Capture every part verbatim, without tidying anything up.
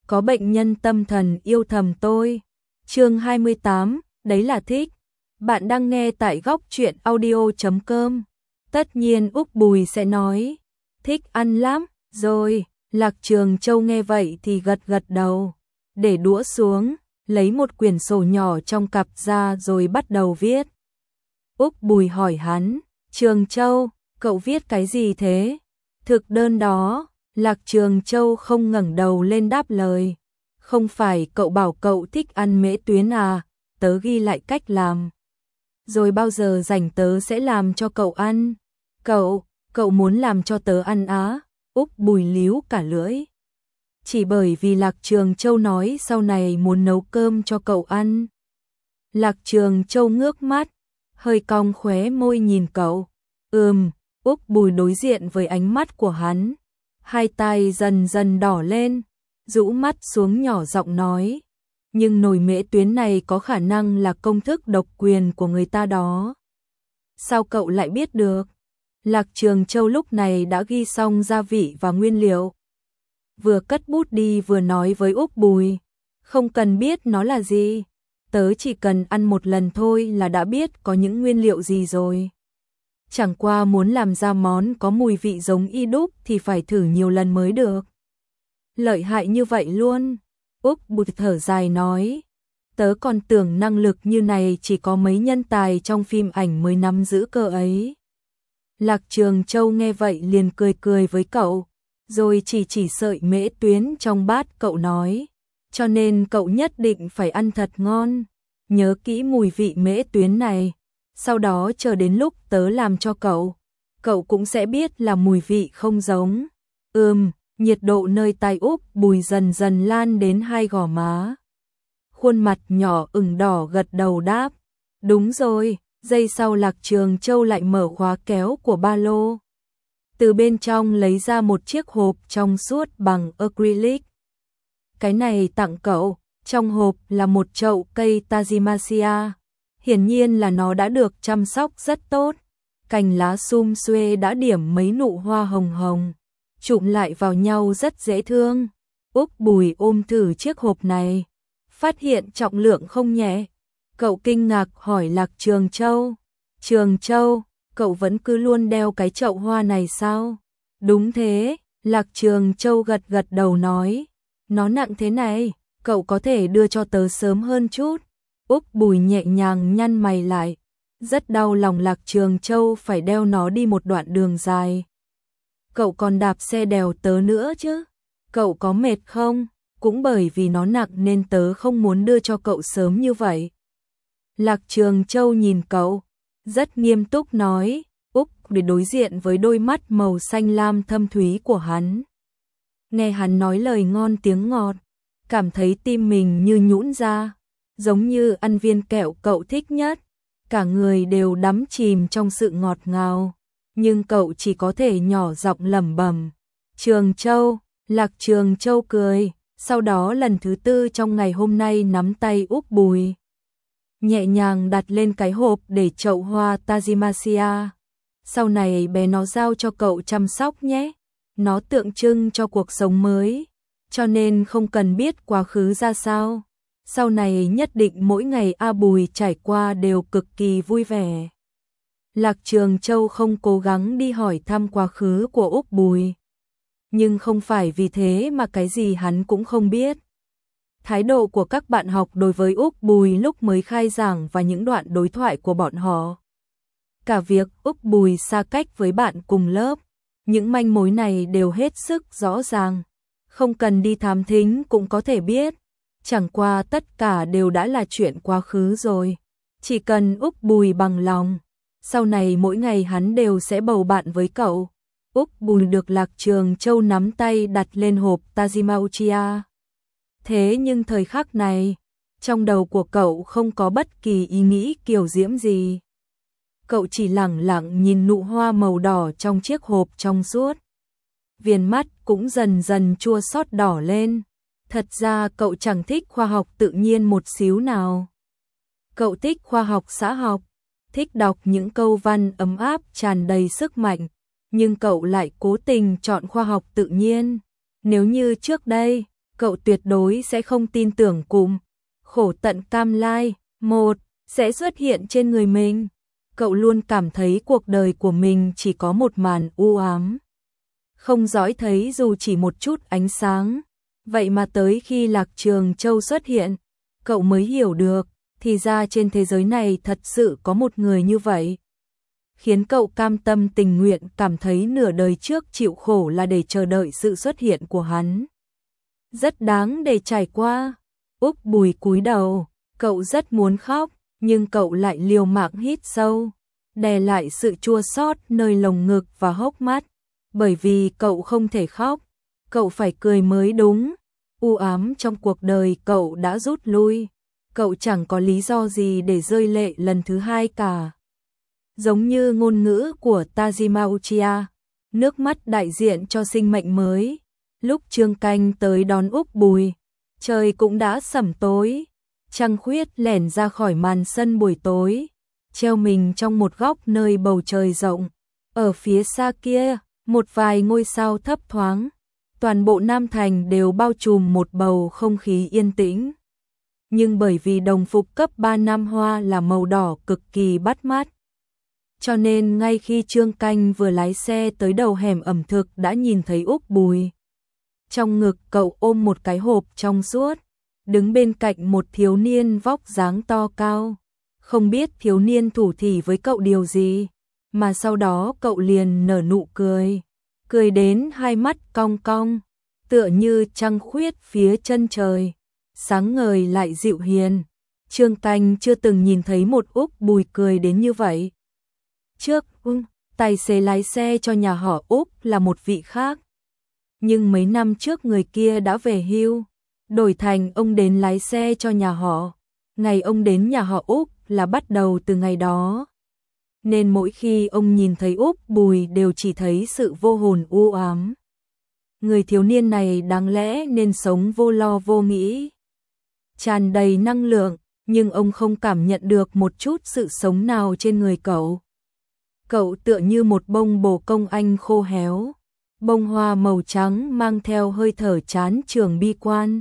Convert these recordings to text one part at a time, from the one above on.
có bệnh nhân tâm thần yêu thầm tôi. Chương hai mươi tám, đấy là thích. Bạn đang nghe tại góc truyện audio chấm com. Tất nhiên Úc Bùi sẽ nói, thích ăn lắm, rồi. Lạc Trường Châu nghe vậy thì gật gật đầu, để đũa xuống, lấy một quyển sổ nhỏ trong cặp ra rồi bắt đầu viết. Úc Bùi hỏi hắn, Trường Châu, cậu viết cái gì thế? Thực đơn đó. Lạc Trường Châu không ngẩng đầu lên đáp lời, không phải cậu bảo cậu thích ăn mễ tuyến à, tớ ghi lại cách làm. Rồi bao giờ rảnh tớ sẽ làm cho cậu ăn. Cậu, cậu muốn làm cho tớ ăn á? Úc Bùi líu cả lưỡi. Chỉ bởi vì Lạc Trường Châu nói sau này muốn nấu cơm cho cậu ăn. Lạc Trường Châu ngước mắt, hơi cong khóe môi nhìn cậu. Ừm, Úc Bùi đối diện với ánh mắt của hắn. Hai tay dần dần đỏ lên, rũ mắt xuống nhỏ giọng nói. Nhưng nồi mễ tuyến này có khả năng là công thức độc quyền của người ta đó. Sao cậu lại biết được? Lạc Trường Châu lúc này đã ghi xong gia vị và nguyên liệu. Vừa cất bút đi vừa nói với Úc Bùi. Không cần biết nó là gì. Tớ chỉ cần ăn một lần thôi là đã biết có những nguyên liệu gì rồi. Chẳng qua muốn làm ra món có mùi vị giống y đúc thì phải thử nhiều lần mới được. Lợi hại như vậy luôn. Úc Bùi thở dài nói. Tớ còn tưởng năng lực như này chỉ có mấy nhân tài trong phim ảnh mới nắm giữ cơ ấy. Lạc Trường Châu nghe vậy liền cười cười với cậu, rồi chỉ chỉ sợi mễ tuyến trong bát cậu nói. Cho nên cậu nhất định phải ăn thật ngon. Nhớ kỹ mùi vị mễ tuyến này. Sau đó chờ đến lúc tớ làm cho cậu, cậu cũng sẽ biết là mùi vị không giống. Ừm, nhiệt độ nơi tai Úc Bùi dần dần lan đến hai gò má. Khuôn mặt nhỏ ửng đỏ gật đầu đáp. Đúng rồi, giây sau Lạc Trường Châu lại mở khóa kéo của ba lô. Từ bên trong lấy ra một chiếc hộp trong suốt bằng acrylic. Cái này tặng cậu, trong hộp là một chậu cây Tajimasia. Hiển nhiên là nó đã được chăm sóc rất tốt. Cành lá sum xuê đã điểm mấy nụ hoa hồng hồng, chụm lại vào nhau rất dễ thương. Úc Bùi ôm thử chiếc hộp này, phát hiện trọng lượng không nhẹ. Cậu kinh ngạc hỏi Lạc Trường Châu. Trường Châu, cậu vẫn cứ luôn đeo cái chậu hoa này sao? Đúng thế, Lạc Trường Châu gật gật đầu nói. Nó nặng thế này, cậu có thể đưa cho tớ sớm hơn chút. Úc Bùi nhẹ nhàng nhăn mày lại, rất đau lòng Lạc Trường Châu phải đeo nó đi một đoạn đường dài. Cậu còn đạp xe đèo tớ nữa chứ? Cậu có mệt không? Cũng bởi vì nó nặng nên tớ không muốn đưa cho cậu sớm như vậy. Lạc Trường Châu nhìn cậu, rất nghiêm túc nói. Úc để đối diện với đôi mắt màu xanh lam thâm thúy của hắn. Nghe hắn nói lời ngon tiếng ngọt, cảm thấy tim mình như nhũn ra. Giống như ăn viên kẹo cậu thích nhất, cả người đều đắm chìm trong sự ngọt ngào, nhưng cậu chỉ có thể nhỏ giọng lẩm bẩm. Trường Châu, Lạc Trường Châu cười, sau đó lần thứ tư trong ngày hôm nay nắm tay Úc Bùi. Nhẹ nhàng đặt lên cái hộp để chậu hoa Tajimasia. Sau này bé nó giao cho cậu chăm sóc nhé, nó tượng trưng cho cuộc sống mới, cho nên không cần biết quá khứ ra sao. Sau này nhất định mỗi ngày A Bùi trải qua đều cực kỳ vui vẻ. Lạc Trường Châu không cố gắng đi hỏi thăm quá khứ của Úc Bùi. Nhưng không phải vì thế mà cái gì hắn cũng không biết. Thái độ của các bạn học đối với Úc Bùi lúc mới khai giảng và những đoạn đối thoại của bọn họ. Cả việc Úc Bùi xa cách với bạn cùng lớp, những manh mối này đều hết sức rõ ràng. Không cần đi thám thính cũng có thể biết. Chẳng qua tất cả đều đã là chuyện quá khứ rồi. Chỉ cần Úc Bùi bằng lòng, sau này mỗi ngày hắn đều sẽ bầu bạn với cậu. Úc Bùi được Lạc Trường Châu nắm tay đặt lên hộp Tajimasia. Thế nhưng thời khắc này, trong đầu của cậu không có bất kỳ ý nghĩ kiều diễm gì. Cậu chỉ lẳng lặng nhìn nụ hoa màu đỏ trong chiếc hộp trong suốt. Viền mắt cũng dần dần chua xót đỏ lên. Thật ra cậu chẳng thích khoa học tự nhiên một xíu nào. Cậu thích khoa học xã học, thích đọc những câu văn ấm áp tràn đầy sức mạnh, nhưng cậu lại cố tình chọn khoa học tự nhiên. Nếu như trước đây, cậu tuyệt đối sẽ không tin tưởng cụm khổ tận cam lai một sẽ xuất hiện trên người mình. Cậu luôn cảm thấy cuộc đời của mình chỉ có một màn u ám, không dõi thấy dù chỉ một chút ánh sáng. Vậy mà tới khi Lạc Trường Châu xuất hiện, cậu mới hiểu được, thì ra trên thế giới này thật sự có một người như vậy. Khiến cậu cam tâm tình nguyện cảm thấy nửa đời trước chịu khổ là để chờ đợi sự xuất hiện của hắn. Rất đáng để trải qua. Úc Bùi cúi đầu, cậu rất muốn khóc, nhưng cậu lại liều mạng hít sâu, đè lại sự chua xót nơi lồng ngực và hốc mắt, bởi vì cậu không thể khóc, cậu phải cười mới đúng. U ám trong cuộc đời cậu đã rút lui, cậu chẳng có lý do gì để rơi lệ lần thứ hai cả. Giống như ngôn ngữ của Tajima Uchiha, nước mắt đại diện cho sinh mệnh mới. Lúc Trương Canh tới đón Úc Bùi, trời cũng đã sẩm tối, trăng khuyết lẻn ra khỏi màn sân buổi tối, treo mình trong một góc nơi bầu trời rộng. Ở phía xa kia, một vài ngôi sao thấp thoáng, toàn bộ Nam Thành đều bao trùm một bầu không khí yên tĩnh. Nhưng bởi vì đồng phục cấp ba Nam Hoa là màu đỏ cực kỳ bắt mắt, cho nên ngay khi Trương Canh vừa lái xe tới đầu hẻm ẩm thực đã nhìn thấy Úc Bùi. Trong ngực cậu ôm một cái hộp trong suốt, đứng bên cạnh một thiếu niên vóc dáng to cao. Không biết thiếu niên thủ thỉ với cậu điều gì, mà sau đó cậu liền nở nụ cười, cười đến hai mắt cong cong, tựa như trăng khuyết phía chân trời, sáng ngời lại dịu hiền. Trương Canh chưa từng nhìn thấy một Úc Bùi cười đến như vậy. Trước, um, tài xế lái xe cho nhà họ Úc là một vị khác. Nhưng mấy năm trước người kia đã về hưu, đổi thành ông đến lái xe cho nhà họ. Ngày ông đến nhà họ Úc là bắt đầu từ ngày đó. Nên mỗi khi ông nhìn thấy Úc Bùi đều chỉ thấy sự vô hồn u ám. Người thiếu niên này đáng lẽ nên sống vô lo vô nghĩ, tràn đầy năng lượng, nhưng ông không cảm nhận được một chút sự sống nào trên người cậu. Cậu tựa như một bông bồ công anh khô héo, bông hoa màu trắng mang theo hơi thở chán chường bi quan,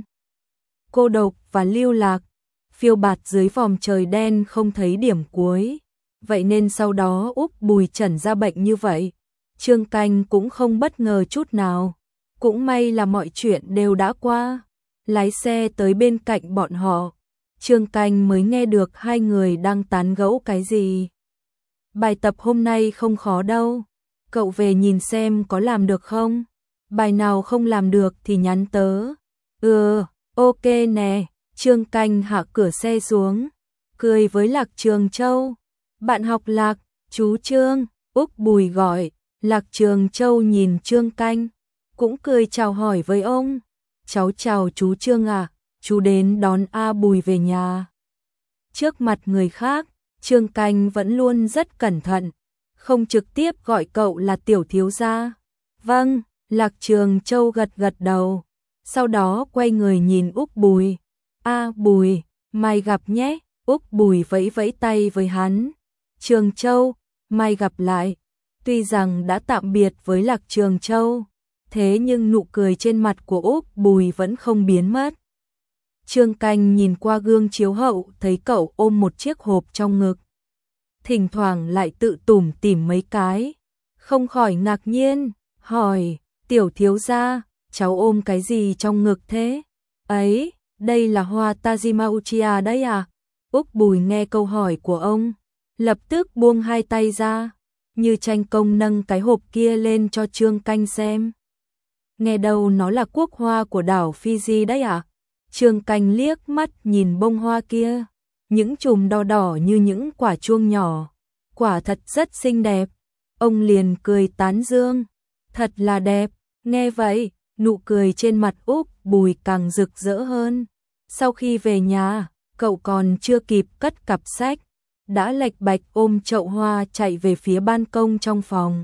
cô độc và lưu lạc, phiêu bạt dưới vòm trời đen không thấy điểm cuối. Vậy nên sau đó Úc Bùi chẩn ra bệnh như vậy, Trương Canh cũng không bất ngờ chút nào. Cũng may là mọi chuyện đều đã qua. Lái xe tới bên cạnh bọn họ, Trương Canh mới nghe được hai người đang tán gẫu cái gì. Bài tập hôm nay không khó đâu, cậu về nhìn xem có làm được không? Bài nào không làm được thì nhắn tớ. Ừ, ok nè. Trương Canh hạ cửa xe xuống, cười với Lạc Trường Châu. Bạn học Lạc, chú Trương, Úc Bùi gọi. Lạc Trường Châu nhìn Trương Canh, cũng cười chào hỏi với ông. Cháu chào chú Trương à, chú đến đón A Bùi về nhà. Trước mặt người khác, Trương Canh vẫn luôn rất cẩn thận, không trực tiếp gọi cậu là tiểu thiếu gia. Vâng, Lạc Trường Châu gật gật đầu, sau đó quay người nhìn Úc Bùi. A Bùi, mai gặp nhé. Úc Bùi vẫy vẫy tay với hắn. Trường Châu, mai gặp lại. Tuy rằng đã tạm biệt với Lạc Trường Châu, thế nhưng nụ cười trên mặt của Úc Bùi vẫn không biến mất. Trương Canh nhìn qua gương chiếu hậu thấy cậu ôm một chiếc hộp trong ngực, thỉnh thoảng lại tự tủm tỉm mấy cái, không khỏi ngạc nhiên, hỏi, tiểu thiếu gia, cháu ôm cái gì trong ngực thế? Ấy, đây là hoa Tajima Uchiha đấy à? Úc Bùi nghe câu hỏi của ông, lập tức buông hai tay ra, như tranh công nâng cái hộp kia lên cho Trương Canh xem. Nghe đâu nó là quốc hoa của đảo Fiji đấy à? Trương Canh liếc mắt nhìn bông hoa kia, những chùm đỏ đỏ như những quả chuông nhỏ, quả thật rất xinh đẹp. Ông liền cười tán dương, thật là đẹp. Nghe vậy, nụ cười trên mặt Úc Bùi càng rực rỡ hơn. Sau khi về nhà, cậu còn chưa kịp cất cặp sách, đã lạch bạch ôm chậu hoa chạy về phía ban công trong phòng.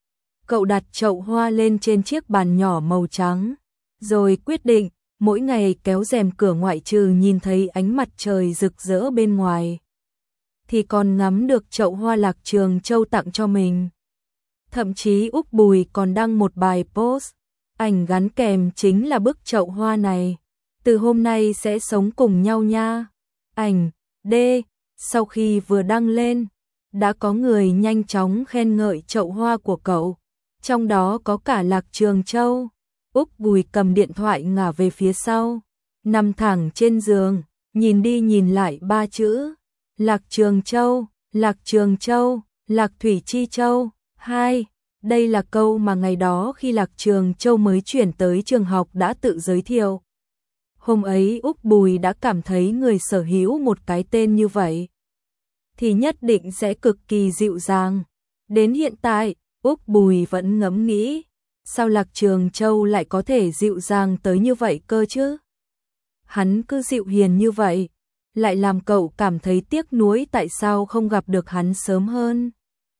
Cậu đặt chậu hoa lên trên chiếc bàn nhỏ màu trắng, rồi quyết định mỗi ngày kéo rèm cửa ngoại trừ nhìn thấy ánh mặt trời rực rỡ bên ngoài, thì còn ngắm được chậu hoa Lạc Trường Châu tặng cho mình. Thậm chí Úc Bùi còn đăng một bài post, Ảnh gắn kèm chính là bức chậu hoa này. Từ hôm nay sẽ sống cùng nhau nha. Ảnh D. Sau khi vừa đăng lên, đã có người nhanh chóng khen ngợi chậu hoa của cậu, trong đó có cả Lạc Trường Châu. Úc Bùi cầm điện thoại ngả về phía sau, nằm thẳng trên giường, nhìn đi nhìn lại ba chữ Lạc Trường Châu, Lạc Trường Châu, Lạc Thủy Chi Châu. Hai, đây là câu mà ngày đó khi Lạc Trường Châu mới chuyển tới trường học đã tự giới thiệu. Hôm ấy Úc Bùi đã cảm thấy người sở hữu một cái tên như vậy thì nhất định sẽ cực kỳ dịu dàng. Đến hiện tại, Úc Bùi vẫn ngẫm nghĩ, sao Lạc Trường Châu lại có thể dịu dàng tới như vậy cơ chứ? Hắn cứ dịu hiền như vậy, lại làm cậu cảm thấy tiếc nuối tại sao không gặp được hắn sớm hơn.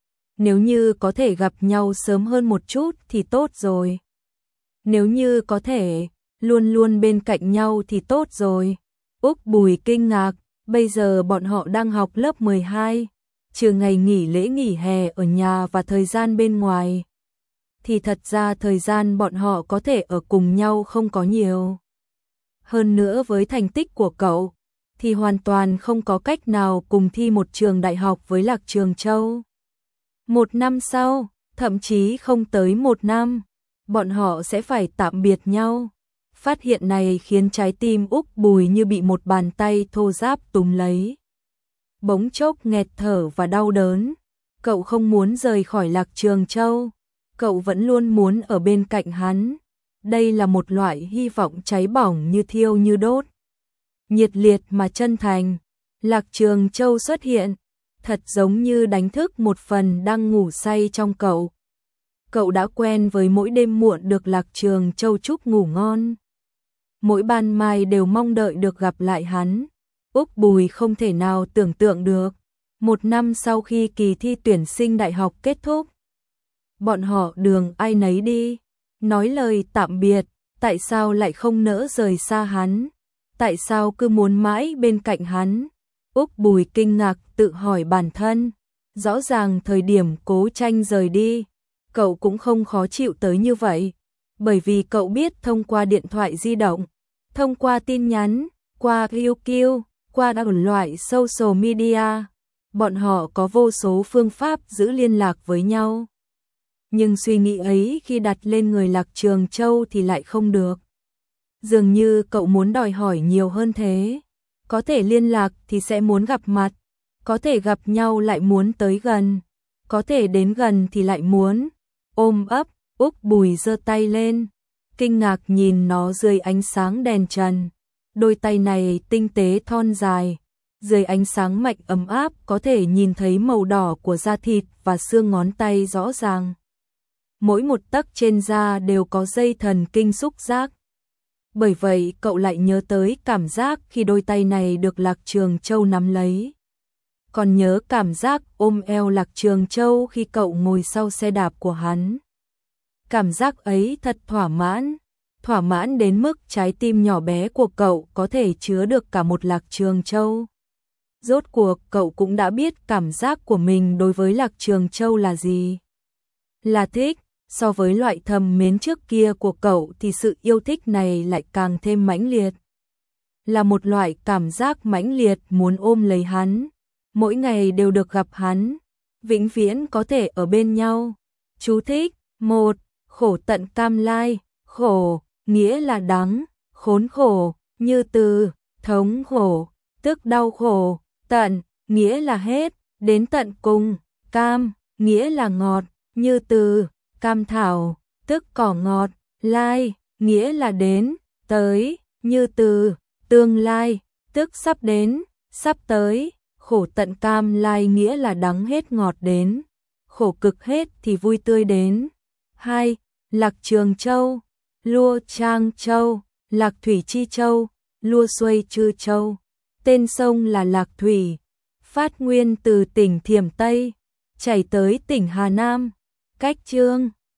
Nếu như có thể gặp nhau sớm hơn một chút thì tốt rồi. Nếu như có thể luôn luôn bên cạnh nhau thì tốt rồi. Úc Bùi kinh ngạc, bây giờ bọn họ đang học lớp mười hai, trừ ngày nghỉ lễ nghỉ hè ở nhà và thời gian bên ngoài, thì thật ra thời gian bọn họ có thể ở cùng nhau không có nhiều. Hơn nữa với thành tích của cậu, thì hoàn toàn không có cách nào cùng thi một trường đại học với Lạc Trường Châu. Một năm sau, thậm chí không tới một năm, bọn họ sẽ phải tạm biệt nhau. Phát hiện này khiến trái tim Úc Bùi như bị một bàn tay thô ráp túm lấy. Bỗng chốc nghẹt thở và đau đớn. Cậu không muốn rời khỏi Lạc Trường Châu. Cậu vẫn luôn muốn ở bên cạnh hắn. Đây là một loại hy vọng cháy bỏng như thiêu như đốt. Nhiệt liệt mà chân thành. Lạc Trường Châu xuất hiện, thật giống như đánh thức một phần đang ngủ say trong cậu. Cậu đã quen với mỗi đêm muộn được Lạc Trường Châu chúc ngủ ngon. Mỗi ban mai đều mong đợi được gặp lại hắn. Úc Bùi không thể nào tưởng tượng được, một năm sau khi kỳ thi tuyển sinh đại học kết thúc, bọn họ đường ai nấy đi, nói lời tạm biệt, tại sao lại không nỡ rời xa hắn, tại sao cứ muốn mãi bên cạnh hắn. Úc Bùi kinh ngạc tự hỏi bản thân, rõ ràng thời điểm Cố Tranh rời đi, cậu cũng không khó chịu tới như vậy, bởi vì cậu biết thông qua điện thoại di động, thông qua tin nhắn, qua quy quy, qua các loại social media, bọn họ có vô số phương pháp giữ liên lạc với nhau. Nhưng suy nghĩ ấy khi đặt lên người Lạc Trường Châu thì lại không được. Dường như cậu muốn đòi hỏi nhiều hơn thế. Có thể liên lạc thì sẽ muốn gặp mặt, có thể gặp nhau lại muốn tới gần, có thể đến gần thì lại muốn ôm ấp. Úc Bùi giơ tay lên, kinh ngạc nhìn nó dưới ánh sáng đèn trần. Đôi tay này tinh tế thon dài, dưới ánh sáng mạnh ấm áp có thể nhìn thấy màu đỏ của da thịt và xương ngón tay rõ ràng. Mỗi một tấc trên da đều có dây thần kinh xúc giác. Bởi vậy cậu lại nhớ tới cảm giác khi đôi tay này được Lạc Trường Châu nắm lấy. Còn nhớ cảm giác ôm eo Lạc Trường Châu khi cậu ngồi sau xe đạp của hắn. Cảm giác ấy thật thỏa mãn, thỏa mãn đến mức trái tim nhỏ bé của cậu có thể chứa được cả một Lạc Trường Châu. Rốt cuộc cậu cũng đã biết cảm giác của mình đối với Lạc Trường Châu là gì. Là thích, so với loại thầm mến trước kia của cậu thì sự yêu thích này lại càng thêm mãnh liệt. Là một loại cảm giác mãnh liệt muốn ôm lấy hắn, mỗi ngày đều được gặp hắn, vĩnh viễn có thể ở bên nhau. Chú thích: một. Khổ tận cam lai, khổ, nghĩa là đắng, khốn khổ, như từ, thống khổ, tức đau khổ, tận, nghĩa là hết, đến tận cùng, cam, nghĩa là ngọt, như từ, cam thảo, tức cỏ ngọt, lai, nghĩa là đến, tới, như từ, tương lai, tức sắp đến, sắp tới, khổ tận cam lai nghĩa là đắng hết ngọt đến, khổ cực hết thì vui tươi đến. Hai. Lạc Trường Châu, Lua Trang Châu, Lạc Thủy Chi Châu, Lua Xuây Chư Châu. Tên sông là Lạc Thủy, phát nguyên từ tỉnh Thiểm Tây, chảy tới tỉnh Hà Nam, cách Chương